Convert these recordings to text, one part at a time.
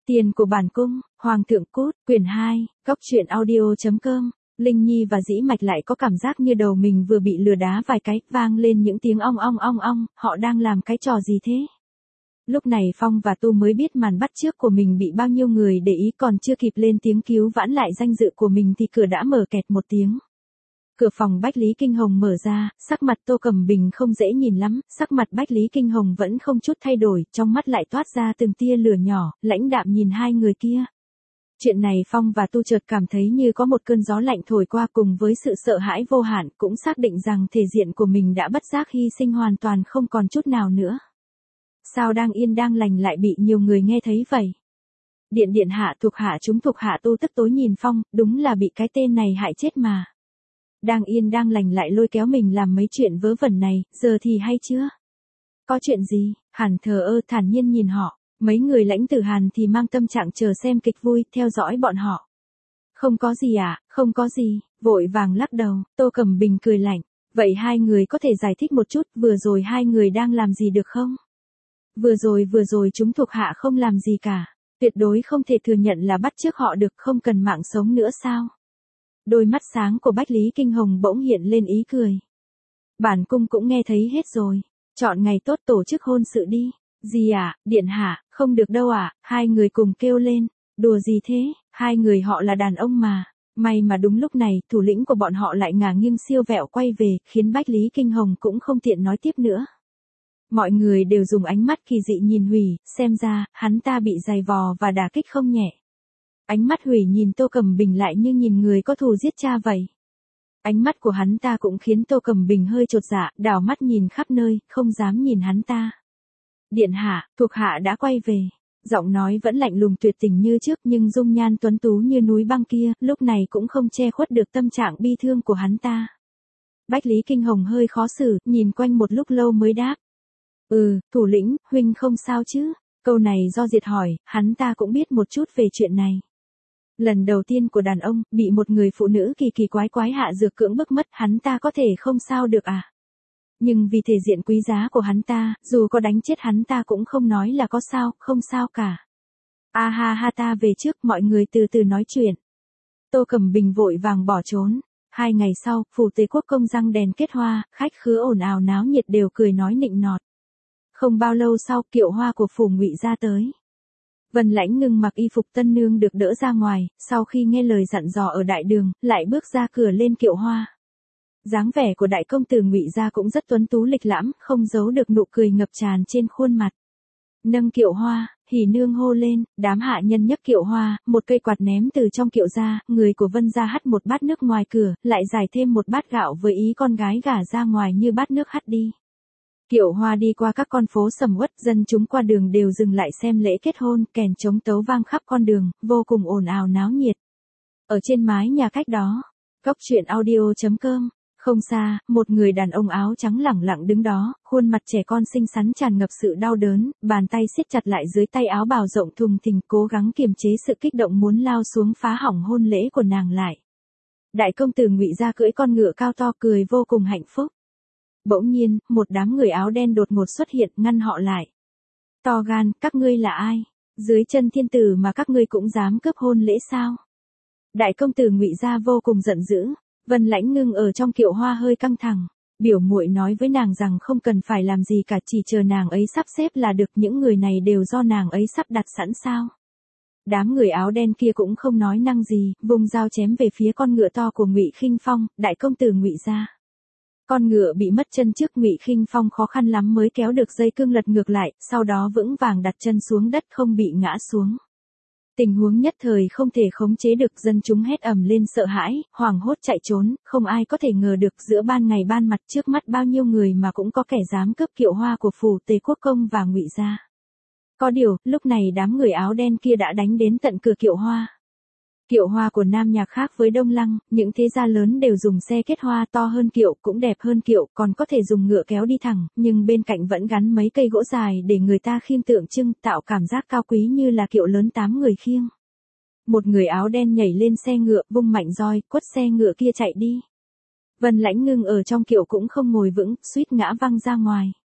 Tiền của bản cung, Hoàng thượng cút, quyển 2, Cóc truyện audio.com. Linh Nhi và Dĩ Mạch lại có cảm giác như đầu mình vừa bị lừa đá vài cái, vang lên những tiếng ong ong ong ong, họ đang làm cái trò gì thế? Lúc này Phong và Tu mới biết màn bắt chước của mình bị bao nhiêu người để ý, còn chưa kịp lên tiếng cứu vãn lại danh dự của mình thì cửa đã mở kẹt một tiếng. Cửa phòng Bách Lý Kinh Hồng mở ra, sắc mặt Tô Cẩm Bình không dễ nhìn lắm, sắc mặt Bách Lý Kinh Hồng vẫn không chút thay đổi, trong mắt lại toát ra từng tia lửa nhỏ, lãnh đạm nhìn hai người kia. Chuyện này Phong và Tu chợt cảm thấy như có một cơn gió lạnh thổi qua, cùng với sự sợ hãi vô hạn, cũng xác định rằng thể diện của mình đã bất giác hy sinh hoàn toàn không còn chút nào nữa. Sao đang yên đang lành lại bị nhiều người nghe thấy vậy? Điện hạ thuộc hạ chúng thuộc hạ Tu tức tối nhìn Phong, đúng là bị cái tên này hại chết mà. Đang yên đang lành lại lôi kéo mình làm mấy chuyện vớ vẩn này, giờ thì hay chưa? Có chuyện gì? Hàn thờ ơ thản nhiên nhìn họ, mấy người lãnh tử Hàn thì mang tâm trạng chờ xem kịch vui, theo dõi bọn họ. Không có gì à, không có gì, vội vàng lắc đầu, Tô Cẩm Bình cười lạnh, vậy hai người có thể giải thích một chút, vừa rồi hai người đang làm gì được không? Vừa rồi chúng thuộc hạ không làm gì cả, tuyệt đối không thể thừa nhận là bắt chước họ được, không cần mạng sống nữa sao? Đôi mắt sáng của Bách Lý Kinh Hồng bỗng hiện lên ý cười. Bản cung cũng nghe thấy hết rồi, chọn ngày tốt tổ chức hôn sự đi. Gì à, điện hạ, không được đâu à, hai người cùng kêu lên, đùa gì thế, hai người họ là đàn ông mà. May mà đúng lúc này, thủ lĩnh của bọn họ lại ngả nghiêng siêu vẹo quay về, khiến Bách Lý Kinh Hồng cũng không tiện nói tiếp nữa. Mọi người đều dùng ánh mắt kỳ dị nhìn Hủy, xem ra, hắn ta bị giày vò và đả kích không nhẹ. Ánh mắt Hủy nhìn Tô Cẩm Bình lại như nhìn người có thù giết cha vậy. Ánh mắt của hắn ta cũng khiến Tô Cẩm Bình hơi chột dạ, đảo mắt nhìn khắp nơi, không dám nhìn hắn ta. Điện hạ, thuộc hạ đã quay về. Giọng nói vẫn lạnh lùng tuyệt tình như trước, nhưng dung nhan tuấn tú như núi băng kia, lúc này cũng không che khuất được tâm trạng bi thương của hắn ta. Bách Lý Kinh Hồng hơi khó xử, nhìn quanh một lúc lâu mới đáp. Thủ lĩnh, huynh không sao chứ? Câu này do Diệt hỏi, hắn ta cũng biết một chút về chuyện này. Lần đầu tiên của đàn ông, bị một người phụ nữ kỳ kỳ quái quái hạ dược cưỡng bức mất, hắn ta có thể không sao được à? Nhưng vì thể diện quý giá của hắn ta, dù có đánh chết hắn ta cũng không nói là có sao, không sao cả. A ha ha, ta về trước, mọi người từ từ nói chuyện. Tô Cẩm Bình vội vàng bỏ trốn. 2 ngày sau, phủ Tề Quốc công răng đèn kết hoa, khách khứa ồn ào náo nhiệt đều cười nói nịnh nọt. Không bao lâu sau, kiệu hoa của phủ Ngụy ra tới. Vân Lãnh Ngưng mặc y phục tân nương được đỡ ra ngoài, sau khi nghe lời dặn dò ở đại đường, lại bước ra cửa lên kiệu hoa. Dáng vẻ của đại công tử Ngụy gia cũng rất tuấn tú lịch lãm, không giấu được nụ cười ngập tràn trên khuôn mặt. Nâng kiệu hoa, Hỉ nương hô lên, đám hạ nhân nhấc kiệu hoa, một cây quạt ném từ trong kiệu ra, người của Vân gia hắt một bát nước ngoài cửa, lại giải thêm một bát gạo với ý con gái gả ra ngoài như bát nước hắt đi. Kiệu hoa đi qua các con phố sầm uất, dân chúng qua đường đều dừng lại xem lễ kết hôn, kèn trống tấu vang khắp con đường, vô cùng ồn ào náo nhiệt. Ở trên mái nhà cách đó, Cóc truyện audio.com. Không xa, một người đàn ông áo trắng lẳng lặng đứng đó, khuôn mặt trẻ con xinh xắn tràn ngập sự đau đớn, bàn tay siết chặt lại dưới tay áo bào rộng thùng thình, cố gắng kiềm chế sự kích động muốn lao xuống phá hỏng hôn lễ của nàng lại. Đại công tử Ngụy gia cưỡi con ngựa cao to cười vô cùng hạnh phúc. Bỗng nhiên, một đám người áo đen đột ngột xuất hiện, ngăn họ lại. To gan, các ngươi là ai? Dưới chân thiên tử mà các ngươi cũng dám cướp hôn lễ sao? Đại công tử Ngụy gia vô cùng giận dữ. Vân Lãnh Ngưng ở trong kiệu hoa hơi căng thẳng. Biểu muội nói với nàng rằng không cần phải làm gì cả, chỉ chờ nàng ấy sắp xếp là được, những người này đều do nàng ấy sắp đặt sẵn sao? Đám người áo đen kia cũng không nói năng gì, vùng dao chém về phía con ngựa to của Ngụy Khinh Phong, đại công tử Ngụy gia. Con ngựa bị mất chân trước, Ngụy Khinh Phong khó khăn lắm mới kéo được dây cương lật ngược lại, sau đó vững vàng đặt chân xuống đất không bị ngã xuống. Tình huống nhất thời không thể khống chế được, dân chúng hét ầm lên sợ hãi, hoảng hốt chạy trốn, không ai có thể ngờ được giữa ban ngày ban mặt trước mắt bao nhiêu người mà cũng có kẻ dám cướp kiệu hoa của phủ Tề Quốc công và Ngụy gia. Có điều, lúc này đám người áo đen kia đã đánh đến tận cửa kiệu hoa. Kiệu hoa của Nam Nhạc khác với Đông Lăng, những thế gia lớn đều dùng xe kết hoa to hơn kiệu, cũng đẹp hơn kiệu, còn có thể dùng ngựa kéo đi thẳng, nhưng bên cạnh vẫn gắn mấy cây gỗ dài để người ta khiêng tượng trưng, tạo cảm giác cao quý như là kiệu lớn 8 người khiêng. Một người áo đen nhảy lên xe ngựa, vung mạnh roi, quất xe ngựa kia chạy đi. Vân Lãnh Ngưng ở trong kiệu cũng không ngồi vững, suýt ngã văng ra ngoài.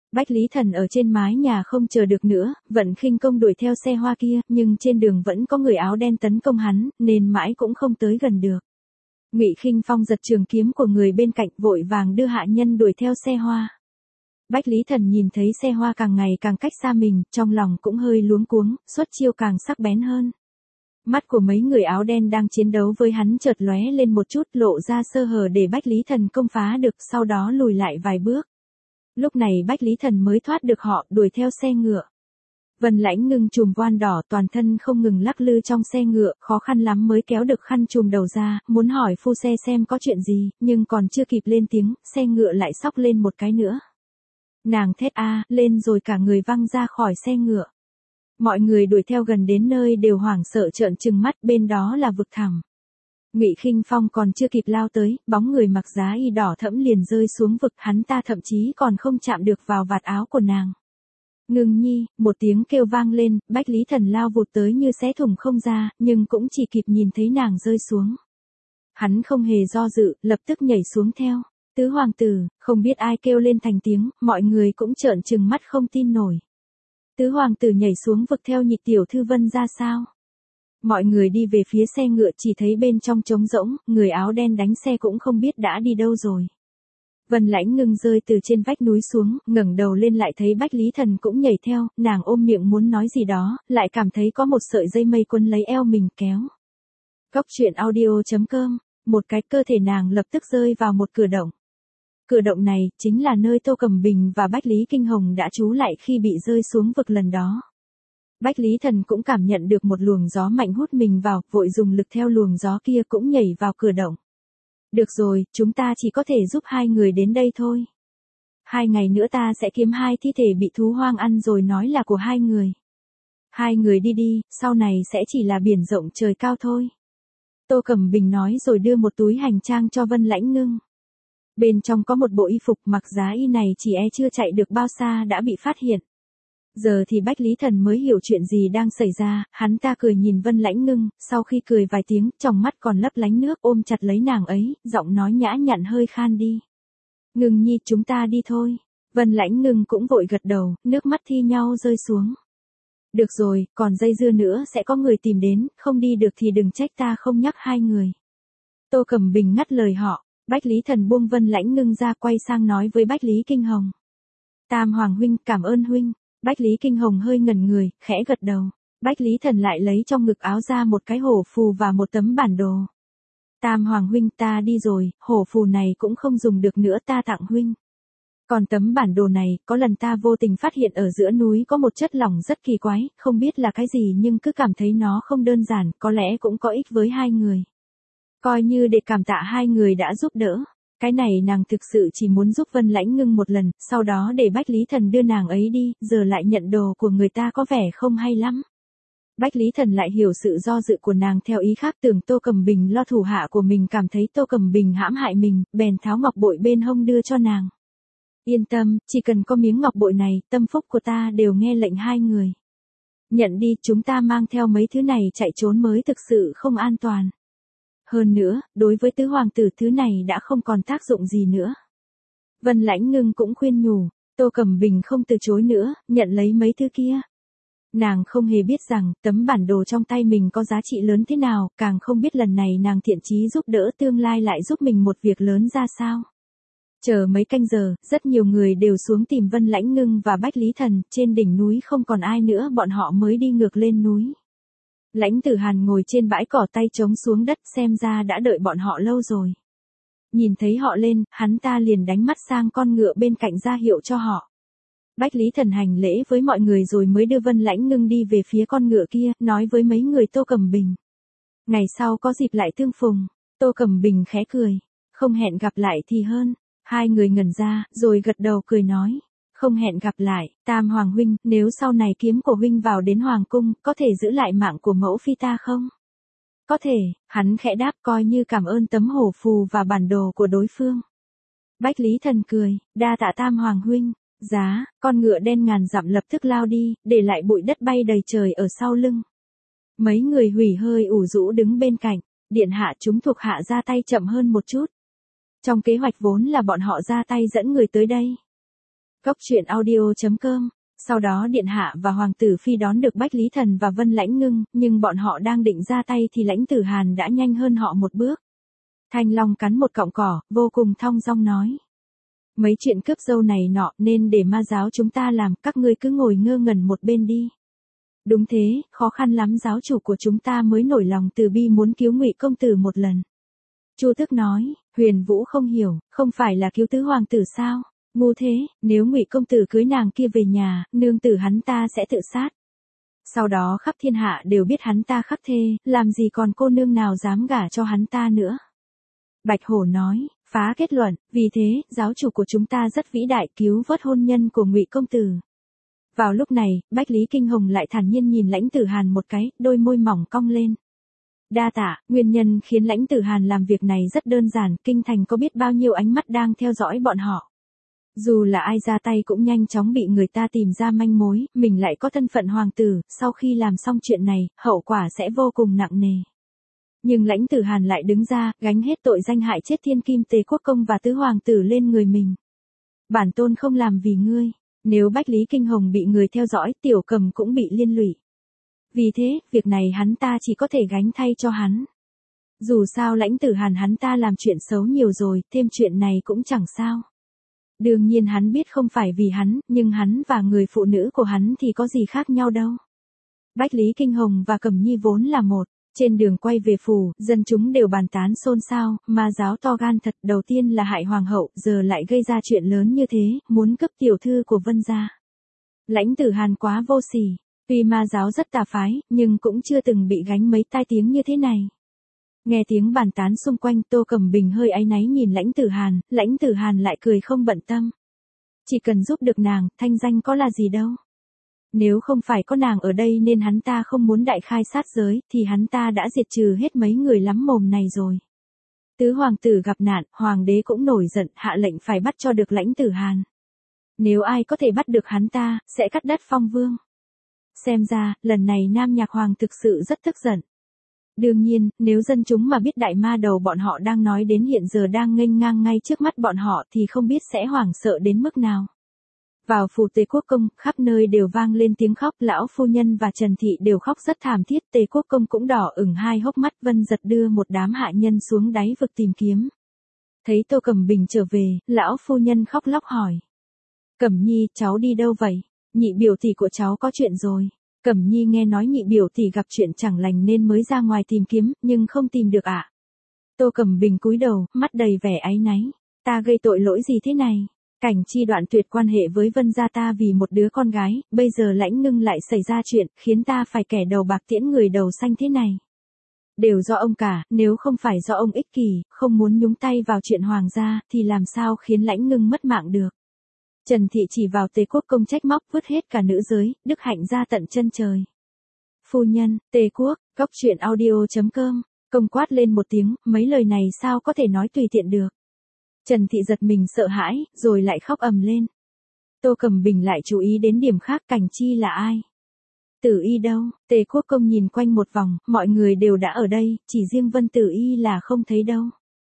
Bách Lý Thần ở trên mái nhà không chờ được nữa, vận khinh công đuổi theo xe hoa kia, nhưng trên đường vẫn có người áo đen tấn công hắn, nên mãi cũng không tới gần được. Ngụy Khinh Phong giật trường kiếm của người bên cạnh, vội vàng đưa hạ nhân đuổi theo xe hoa. Bách Lý Thần nhìn thấy xe hoa càng ngày càng cách xa mình, trong lòng cũng hơi luống cuống, xuất chiêu càng sắc bén hơn. Mắt của mấy người áo đen đang chiến đấu với hắn chợt lóe lên một chút, lộ ra sơ hở để Bách Lý Thần công phá được, sau đó lùi lại vài bước. Lúc này Bách Lý Thần mới thoát được họ, đuổi theo xe ngựa. Vân Lãnh Ngưng chùm voan đỏ toàn thân không ngừng lắc lư trong xe ngựa, khó khăn lắm mới kéo được khăn chùm đầu ra, muốn hỏi phu xe xem có chuyện gì, nhưng còn chưa kịp lên tiếng, xe ngựa lại xóc lên một cái nữa. Nàng thét a lên rồi cả người văng ra khỏi xe ngựa. Mọi người đuổi theo gần đến nơi đều hoảng sợ trợn trừng mắt, bên đó là vực thẳm. Ngụy Khinh Phong còn chưa kịp lao tới, bóng người mặc giá y đỏ thẫm liền rơi xuống vực, hắn ta thậm chí còn không chạm được vào vạt áo của nàng. Ngưng nhi, một tiếng kêu vang lên, Bách Lý Thần lao vụt tới như xé thủng không ra, nhưng cũng chỉ kịp nhìn thấy nàng rơi xuống. Hắn không hề do dự, lập tức nhảy xuống theo. Tứ hoàng tử, không biết ai kêu lên thành tiếng, mọi người cũng trợn trừng mắt không tin nổi. Tứ hoàng tử nhảy xuống vực theo nhị tiểu thư Vân ra sao? Mọi người đi về phía xe ngựa chỉ thấy bên trong trống rỗng, người áo đen đánh xe cũng không biết đã đi đâu rồi. Vân Lãnh Ngưng rơi từ trên vách núi xuống, ngẩng đầu lên lại thấy Bách Lý Thần cũng nhảy theo, nàng ôm miệng muốn nói gì đó, lại cảm thấy có một sợi dây mây quấn lấy eo mình kéo. Góc truyện audio.com, một cái cơ thể nàng lập tức rơi vào một cửa động. Cửa động này chính là nơi Tô Cẩm Bình và Bách Lý Kinh Hồng đã trú lại khi bị rơi xuống vực lần đó. Bách Lý Thần cũng cảm nhận được một luồng gió mạnh hút mình vào, vội dùng lực theo luồng gió kia cũng nhảy vào cửa động. Được rồi, chúng ta chỉ có thể giúp hai người đến đây thôi. 2 ngày nữa ta sẽ kiếm 2 thi thể bị thú hoang ăn rồi nói là của hai người. Hai người đi đi, sau này sẽ chỉ là biển rộng trời cao thôi. Tô Cẩm Bình nói rồi đưa một túi hành trang cho Vân Lãnh Ngưng. Bên trong có một bộ y phục, mặc giá y này chỉ chưa chạy được bao xa đã bị phát hiện. Giờ thì Bách Lý Thần mới hiểu chuyện gì đang xảy ra, hắn ta cười nhìn Vân Lãnh Ngưng, sau khi cười vài tiếng, trong mắt còn lấp lánh nước, ôm chặt lấy nàng ấy, giọng nói nhã nhặn hơi khan đi. Ngưng nhi, chúng ta đi thôi. Vân Lãnh Ngưng cũng vội gật đầu, nước mắt thi nhau rơi xuống. Được rồi, còn dây dưa nữa sẽ có người tìm đến, không đi được thì đừng trách ta không nhắc hai người. Tô Cẩm Bình ngắt lời họ. Bách Lý Thần buông Vân Lãnh Ngưng ra, quay sang nói với Bách Lý Kinh Hồng. Tam Hoàng huynh, cảm ơn huynh. Bách Lý Kinh Hồng hơi ngẩn người, khẽ gật đầu. Bách Lý Thần lại lấy trong ngực áo ra một cái hổ phù và một tấm bản đồ. Tam Hoàng huynh, ta đi rồi, hổ phù này cũng không dùng được nữa, ta tặng huynh. Còn tấm bản đồ này, có lần ta vô tình phát hiện ở giữa núi có một chất lỏng rất kỳ quái, không biết là cái gì nhưng cứ cảm thấy nó không đơn giản, có lẽ cũng có ích với hai người. Coi như để cảm tạ hai người đã giúp đỡ. Cái này nàng thực sự chỉ muốn giúp Vân Lãnh Ngưng một lần, sau đó để Bách Lý Thần đưa nàng ấy đi, giờ lại nhận đồ của người ta có vẻ không hay lắm. Bách Lý Thần lại hiểu sự do dự của nàng theo ý khác, tưởng Tô Cẩm Bình lo thủ hạ của mình cảm thấy Tô Cẩm Bình hãm hại mình, bèn tháo ngọc bội bên hông đưa cho nàng. Yên tâm, chỉ cần có miếng ngọc bội này, tâm phúc của ta đều nghe lệnh hai người. Nhận đi, chúng ta mang theo mấy thứ này chạy trốn mới thực sự không an toàn. Hơn nữa, đối với tứ hoàng tử thứ này đã không còn tác dụng gì nữa. Vân Lãnh Ngưng cũng khuyên nhủ, Tô Cẩm Bình không từ chối nữa, nhận lấy mấy thứ kia. Nàng không hề biết rằng, tấm bản đồ trong tay mình có giá trị lớn thế nào, càng không biết lần này nàng thiện chí giúp đỡ tương lai lại giúp mình một việc lớn ra sao. Chờ mấy canh giờ, rất nhiều người đều xuống tìm Vân Lãnh Ngưng và Bách Lý Thần, trên đỉnh núi không còn ai nữa, bọn họ mới đi ngược lên núi. Lãnh Tử Hàn ngồi trên bãi cỏ tay trống xuống đất, xem ra đã đợi bọn họ lâu rồi. Nhìn thấy họ lên, hắn ta liền đánh mắt sang con ngựa bên cạnh ra hiệu cho họ. Bách Lý Thần hành lễ với mọi người rồi mới đưa Vân Lãnh Ngưng đi về phía con ngựa kia, nói với mấy người Tô Cẩm Bình. Ngày sau có dịp lại tương phùng. Tô Cẩm Bình khẽ cười. Không hẹn gặp lại thì hơn. Hai người ngẩn ra, rồi gật đầu cười nói. Không hẹn gặp lại, Tam Hoàng huynh, nếu sau này kiếm của huynh vào đến Hoàng cung, có thể giữ lại mạng của mẫu phi ta không? Có thể, hắn khẽ đáp coi như cảm ơn tấm hổ phù và bản đồ của đối phương. Bách Lý Thần cười, đa tạ Tam Hoàng huynh. Giá, con ngựa đen ngàn dặm lập tức lao đi, để lại bụi đất bay đầy trời ở sau lưng. Mấy người hủy hơi ủ rũ đứng bên cạnh, điện hạ chúng thuộc hạ ra tay chậm hơn một chút. Trong kế hoạch vốn là bọn họ ra tay dẫn người tới đây. Cốc truyện audio.com. Sau đó điện hạ và hoàng tử phi đón được Bách Lý Thần và Vân Lãnh Ngưng, nhưng bọn họ đang định ra tay thì Lãnh Tử Hàn đã nhanh hơn họ một bước. Thanh Long cắn một cọng cỏ, vô cùng thong dong nói. Mấy chuyện cướp dâu này nọ nên để ma giáo chúng ta làm, các ngươi cứ ngồi ngơ ngẩn một bên đi. Đúng thế, khó khăn lắm giáo chủ của chúng ta mới nổi lòng từ bi muốn cứu Ngụy công tử một lần. Chu Tước nói, Huyền Vũ không hiểu, không phải là cứu tứ hoàng tử sao? Ngu thế, nếu Ngụy công tử cưới nàng kia về nhà, nương tử hắn ta sẽ tự sát. Sau đó khắp thiên hạ đều biết hắn ta khắc thê, làm gì còn cô nương nào dám gả cho hắn ta nữa. Bạch Hổ nói, phá kết luận, vì thế, giáo chủ của chúng ta rất vĩ đại, cứu vớt hôn nhân của Ngụy công tử. Vào lúc này, Bách Lý Kinh Hồng lại thản nhiên nhìn Lãnh Tử Hàn một cái, đôi môi mỏng cong lên. Đa tạ, nguyên nhân khiến Lãnh Tử Hàn làm việc này rất đơn giản, kinh thành có biết bao nhiêu ánh mắt đang theo dõi bọn họ. Dù là ai ra tay cũng nhanh chóng bị người ta tìm ra manh mối, mình lại có thân phận hoàng tử, sau khi làm xong chuyện này, hậu quả sẽ vô cùng nặng nề. Nhưng Lãnh Tử Hàn lại đứng ra, gánh hết tội danh hại chết Thiên Kim Tề Quốc công và tứ hoàng tử lên người mình. Bản tôn không làm vì ngươi, nếu Bách Lý Kinh Hồng bị người theo dõi, Tiểu Cầm cũng bị liên lụy. Vì thế, việc này hắn ta chỉ có thể gánh thay cho hắn. Dù sao Lãnh Tử Hàn hắn ta làm chuyện xấu nhiều rồi, thêm chuyện này cũng chẳng sao. Đương nhiên hắn biết không phải vì hắn, nhưng hắn và người phụ nữ của hắn thì có gì khác nhau đâu. Bách Lý Kinh Hồng và Cẩm Nhi vốn là một. Trên đường quay về phủ, dân chúng đều bàn tán xôn xao, ma giáo to gan thật, đầu tiên là hại hoàng hậu, giờ lại gây ra chuyện lớn như thế, muốn cướp tiểu thư của Vân gia. Lãnh Tử Hàn quá vô sỉ, tuy ma giáo rất tà phái, nhưng cũng chưa từng bị gánh mấy tai tiếng như thế này. Nghe tiếng bàn tán xung quanh, Tô Cẩm Bình hơi áy náy nhìn Lãnh Tử Hàn lại cười không bận tâm. Chỉ cần giúp được nàng, thanh danh có là gì đâu. Nếu không phải có nàng ở đây nên hắn ta không muốn đại khai sát giới, thì hắn ta đã diệt trừ hết mấy người lắm mồm này rồi. Tứ hoàng tử gặp nạn, hoàng đế cũng nổi giận, hạ lệnh phải bắt cho được Lãnh Tử Hàn. Nếu ai có thể bắt được hắn ta, sẽ cắt đất phong vương. Xem ra, lần này Nam Nhạc Hoàng thực sự rất tức giận. Đương nhiên, nếu dân chúng mà biết đại ma đầu bọn họ đang nói đến hiện giờ đang nghênh ngang ngay trước mắt bọn họ thì không biết sẽ hoảng sợ đến mức nào. Vào phủ Tề Quốc công, khắp nơi đều vang lên tiếng khóc, lão phu nhân và Trần Thị đều khóc rất thảm thiết, Tề Quốc công cũng đỏ ửng hai hốc mắt, Vân Giật đưa một đám hạ nhân xuống đáy vực tìm kiếm. Thấy Tô Cẩm Bình trở về, lão phu nhân khóc lóc hỏi. Cẩm Nhi, cháu đi đâu vậy? Nhị biểu tỷ của cháu có chuyện rồi. Cẩm Nhi nghe nói nhị biểu tỷ gặp chuyện chẳng lành nên mới ra ngoài tìm kiếm, nhưng không tìm được ạ. Tô Cẩm Bình cúi đầu, mắt đầy vẻ áy náy. Ta gây tội lỗi gì thế này? Cảnh Chi đoạn tuyệt quan hệ với Vân gia ta vì một đứa con gái, bây giờ Lãnh Ngưng lại xảy ra chuyện, khiến ta phải kẻ đầu bạc tiễn người đầu xanh thế này. Đều do ông cả, nếu không phải do ông ích kỷ, không muốn nhúng tay vào chuyện hoàng gia, thì làm sao khiến Lãnh Ngưng mất mạng được. Trần Thị chỉ vào Tề Quốc công trách móc, vứt hết cả nữ giới, đức hạnh ra tận chân trời. Phu nhân, Tề Quốc, Cốc truyện audio.com, công quát lên một tiếng, mấy lời này sao có thể nói tùy tiện được. Trần Thị giật mình sợ hãi, rồi lại khóc ầm lên. Tô Cẩm Bình lại chú ý đến điểm khác, Cảnh Chi là ai? Tử Y đâu? Tề Quốc công nhìn quanh một vòng, mọi người đều đã ở đây, chỉ riêng Vân Tử Y là không thấy đâu.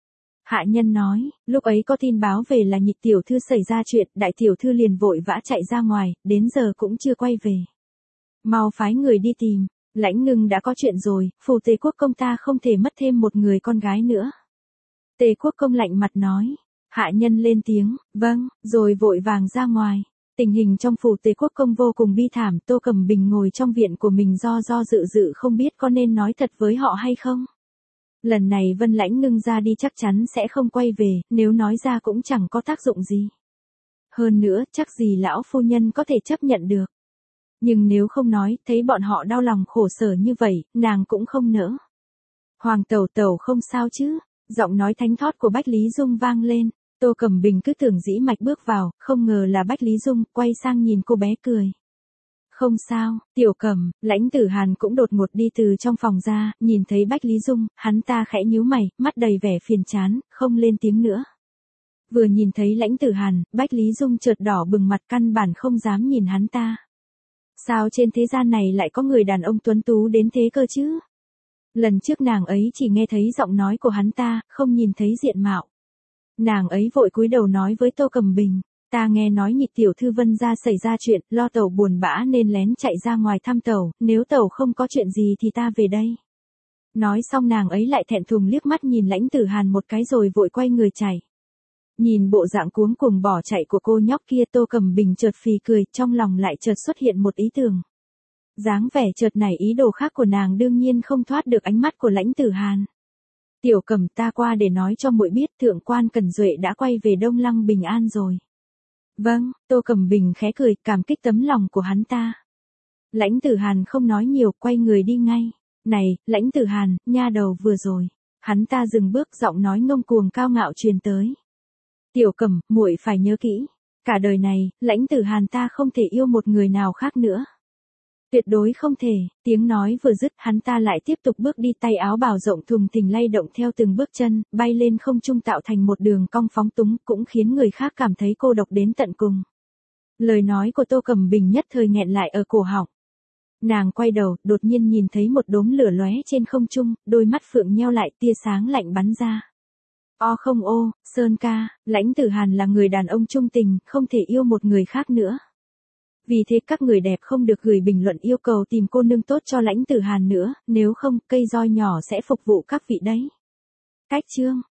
Hạ nhân nói, lúc ấy có tin báo về là Nhị tiểu thư xảy ra chuyện, đại tiểu thư liền vội vã chạy ra ngoài, đến giờ cũng chưa quay về. Mau phái người đi tìm, Lãnh Ngưng đã có chuyện rồi, phủ Tề Quốc công ta không thể mất thêm một người con gái nữa. Tề Quốc công lạnh mặt nói. Hạ nhân lên tiếng, vâng, rồi vội vàng ra ngoài. Tình hình trong phủ Tề Quốc công vô cùng bi thảm, Tô Cẩm Bình ngồi trong viện của mình do dự không biết có nên nói thật với họ hay không. Lần này Vân Lãnh Ngưng ra đi chắc chắn sẽ không quay về, nếu nói ra cũng chẳng có tác dụng gì. Hơn nữa, chắc gì lão phu nhân có thể chấp nhận được. Nhưng nếu không nói, thấy bọn họ đau lòng khổ sở như vậy, nàng cũng không nỡ. Hoàng tẩu tẩu không sao chứ? Giọng nói thánh thót của Bách Lý Dung vang lên. Tô Cẩm Bình cứ tưởng Dĩ Mạch bước vào, không ngờ là Bách Lý Dung, quay sang nhìn cô bé cười. Không sao, Tiểu Cẩm, Lãnh Tử Hàn cũng đột ngột đi từ trong phòng ra, nhìn thấy Bách Lý Dung, hắn ta khẽ nhíu mày, mắt đầy vẻ phiền chán, không lên tiếng nữa. Vừa nhìn thấy Lãnh Tử Hàn, Bách Lý Dung chợt đỏ bừng mặt, căn bản không dám nhìn hắn ta. Sao trên thế gian này lại có người đàn ông tuấn tú đến thế cơ chứ? Lần trước nàng ấy chỉ nghe thấy giọng nói của hắn ta, không nhìn thấy diện mạo. Nàng ấy vội cúi đầu nói với Tô Cẩm Bình, Ta nghe nói Nhị tiểu thư Vân gia xảy ra chuyện, lo tẩu buồn bã nên lén chạy ra ngoài thăm tẩu, nếu tẩu không có chuyện gì thì ta về đây. Nói xong nàng ấy lại thẹn thùng liếc mắt nhìn Lãnh Tử Hàn một cái rồi vội quay người chạy. Nhìn bộ dạng cuống cuồng bỏ chạy của cô nhóc kia, Tô Cẩm Bình chợt phì cười, trong lòng lại chợt xuất hiện một ý tưởng. Dáng vẻ chợt nảy ý đồ khác của nàng đương nhiên không thoát được ánh mắt của Lãnh Tử Hàn. Tiểu Cẩm, ta qua để nói cho muội biết thượng quan Cẩn Duệ đã quay về Đông Lăng bình an rồi. Vâng, Tô Cẩm Bình khẽ cười, cảm kích tấm lòng của hắn ta. Lãnh Tử Hàn không nói nhiều, quay người đi ngay. Này, Lãnh Tử Hàn, nha đầu vừa rồi. Hắn ta dừng bước, giọng nói ngông cuồng cao ngạo truyền tới. Tiểu Cẩm, muội phải nhớ kỹ. Cả đời này, Lãnh Tử Hàn ta không thể yêu một người nào khác nữa. Tuyệt đối không thể, tiếng nói vừa dứt hắn ta lại tiếp tục bước đi, tay áo bào rộng thùng thình lay động theo từng bước chân, bay lên không trung tạo thành một đường cong phóng túng, cũng khiến người khác cảm thấy cô độc đến tận cùng. Lời nói của Tô Cẩm Bình nhất thời nghẹn lại ở cổ họng. Nàng quay đầu, đột nhiên nhìn thấy một đốm lửa lóe trên không trung, đôi mắt phượng nheo lại, tia sáng lạnh bắn ra. O không ô, Sơn ca, Lãnh Tử Hàn là người đàn ông trung tình, không thể yêu một người khác nữa. Vì thế các người đẹp không được gửi bình luận yêu cầu tìm cô nương tốt cho Lãnh Tử Hàn nữa, nếu không, cây roi nhỏ sẽ phục vụ các vị đấy. Cách chương